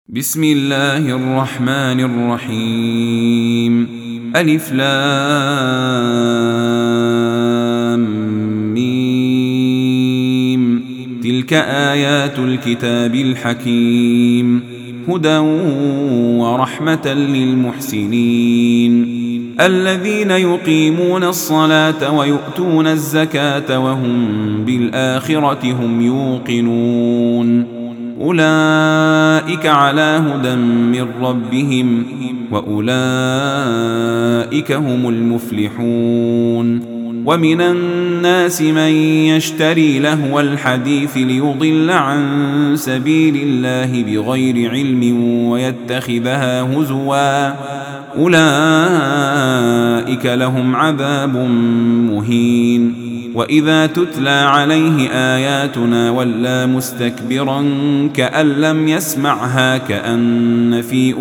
بسم الله الرحمن الرحيم. ألف لام ميم. تلك آيات الكتاب الحكيم، هدى ورحمة للمحسنين الذين يقيمون الصلاة ويؤتون الزكاة وهم بالآخرة هم يوقنون. أولئك على هدى من ربهم وأولئك هم المفلحون. ومن الناس من يشتري لهو الحديث ليضل عن سبيل الله بغير علم ويتخذها هزوا، أولئك لهم عذاب مهين. وإذا تتلى عليه آياتنا ولى مستكبرا كأن لم يسمعها كأن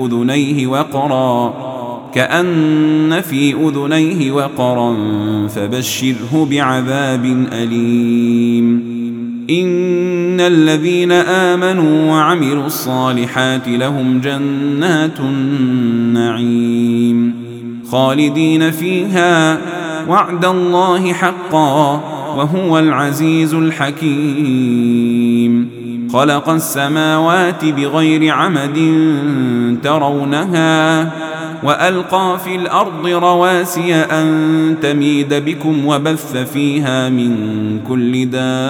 في أذنيه وقرا فبشره بعذاب أليم. إن الذين آمنوا وعملوا الصالحات لهم جنات النعيم خالدين فيها، وعد الله حقا وهو العزيز الحكيم. خلق السماوات بغير عمد ترونها وألقى في الأرض رواسي أن تميد بكم وبث فيها من كل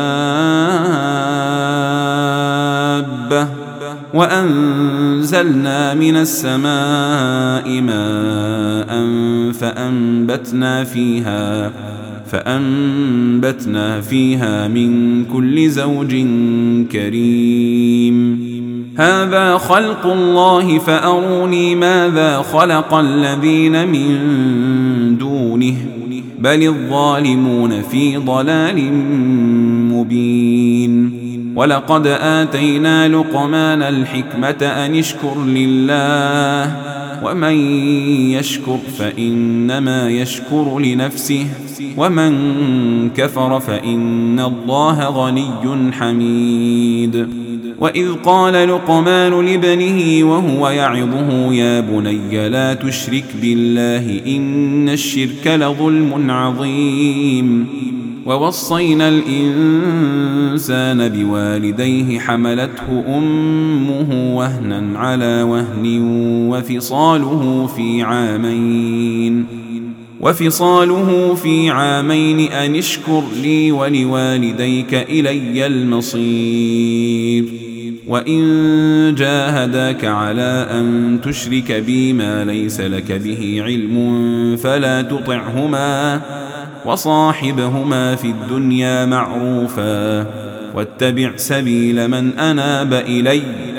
دابة، وأنزلنا من السماء ماء فأنبتنا فيها من كل زوج كريم. هذا خلق الله فأروني ماذا خلق الذين من دونه بل الظالمون في ضلال مبين. ولقد آتينا لقمان الحكمة أن اشكر لله، ومن يشكر فإنما يشكر لنفسه، ومن كفر فإن الله غني حميد. وإذ قال لقمان لابنه وهو يعظه يا بني لا تشرك بالله إن الشرك لظلم عظيم. ووصينا الإنسان بوالديه حملته أمه وهنا على وهن وفصاله في عامين أن اشكر لي ولوالديك إلي المصير. وإن جاهداك على أن تشرك بي ما ليس لك به علم فلا تطعهما وصاحبهما في الدنيا معروفا، واتبع سبيل من أناب إلي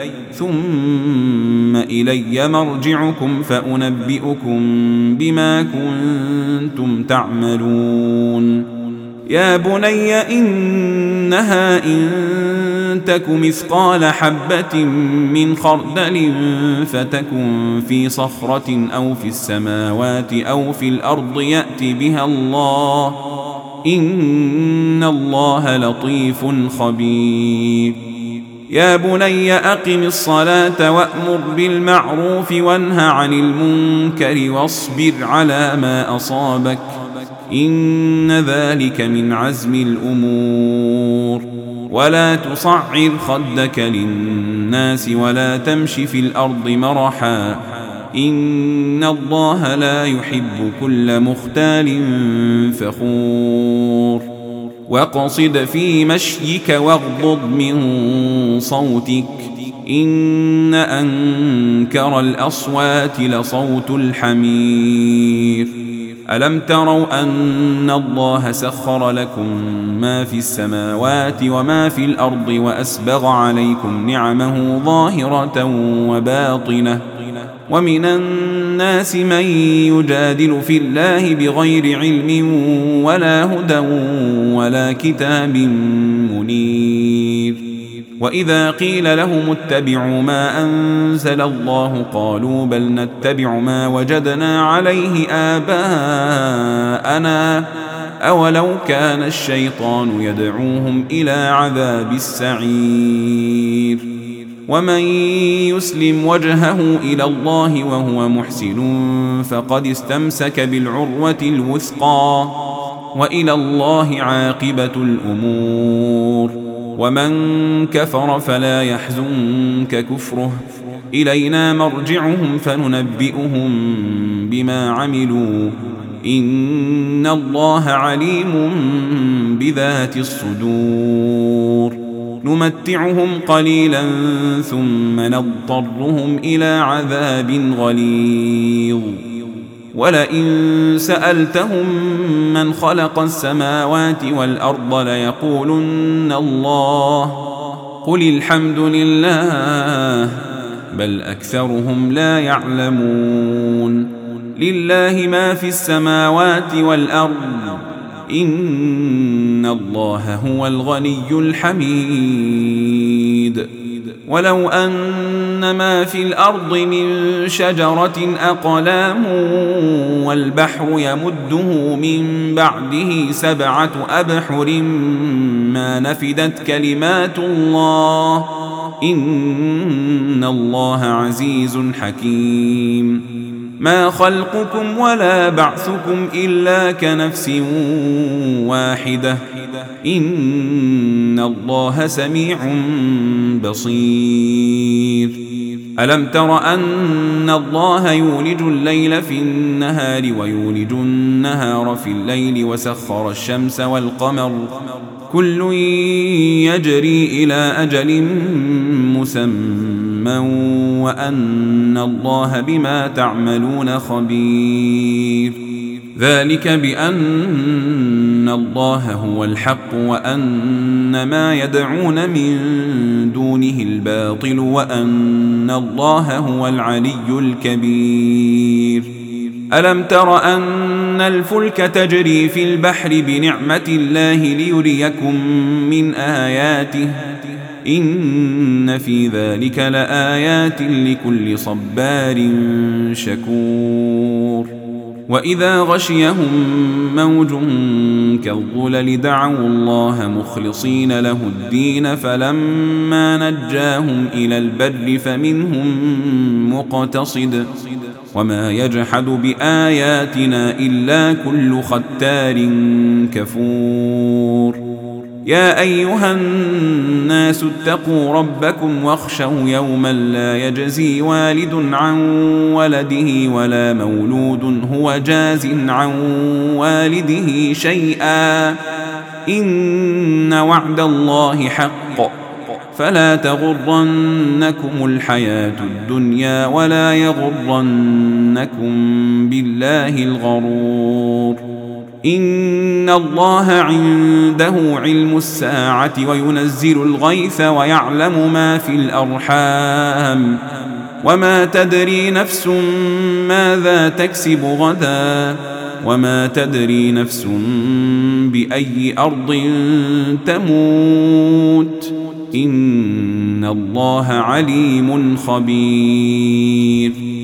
ثم إلي مرجعكم فأنبئكم بما كنتم تعملون. يا بني إنها إن تك مثقال حبة من خردل فتكن في صخرة أو في السماوات أو في الأرض يأت بها الله، إن الله لطيف خبير. يا بني أقم الصلاة وأمر بالمعروف وانه عن المنكر واصبر على ما أصابك، إن ذلك من عزم الأمور. ولا تصعر خدك للناس ولا تمش في الأرض مرحا، إن الله لا يحب كل مختال فخور. واقصد في مشيك واغضض من صوتك، إن أنكر الأصوات لصوت الحمير. ألم تروا أن الله سخر لكم ما في السماوات وما في الأرض وأسبغ عليكم نعمه ظاهرة وباطنة، ومن الناس من يجادل في الله بغير علم ولا هدى ولا كتاب منير. وإذا قيل لهم اتبعوا ما أنزل الله قالوا بل نتبع ما وجدنا عليه آباءنا أولو كان الشيطان يدعوهم إلى عذاب السعير. ومن يسلم وجهه إلى الله وهو محسن فقد استمسك بالعروة الوثقى وإلى الله عاقبة الأمور. ومن كفر فلا يحزنك كفره، إلينا مرجعهم فننبئهم بما عملوا، إن الله عليم بذات الصدور. نمتعهم قليلا ثم نضطرهم إلى عذاب غليظ. ولئن سألتهم من خلق السماوات والأرض ليقولن الله، قل الحمد لله بل أكثرهم لا يعلمون. لله ما في السماوات والأرض، إن الله هو الغني الحميد. ولو أن ما في الأرض من شجرة أقلام والبحر يمده من بعده 7 أبحر ما نفدت كلمات الله، إن الله عزيز حكيم. ما خلقكم ولا بعثكم إلا كنفس واحدة، إن الله سميع بصير. ألم تر أن الله يولج الليل في النهار ويولج النهار في الليل وسخر الشمس والقمر كل يجري إلى أجل مسمى وأن الله بما تعملون خبير. ذلك بأن الله هو الحق وأن ما يدعون من دونه الباطل وأن الله هو العلي الكبير. ألم تر أن الفلك تجري في البحر بنعمة الله ليريكم من آياته، إن في ذلك لآيات لكل صبار شكور. وإذا غشيهم موج كالظلل دعوا الله مخلصين له الدين فلما نجاهم إلى البر فمنهم مقتصد وما يجحد بآياتنا إلا كل ختار كفور. يا أيها الناس اتقوا ربكم واخشوا يوما لا يجزي والد عن ولده ولا مولود هو جاز عن والده شيئا، إن وعد الله حق فلا تغرنكم الحياة الدنيا ولا يغرنكم بالله الغرور. إن الله عنده علم الساعة وينزل الغيث ويعلم ما في الأرحام وما تدري نفس ماذا تكسب غدا وما تدري نفس بأي أرض تموت، إن الله عليم خبير.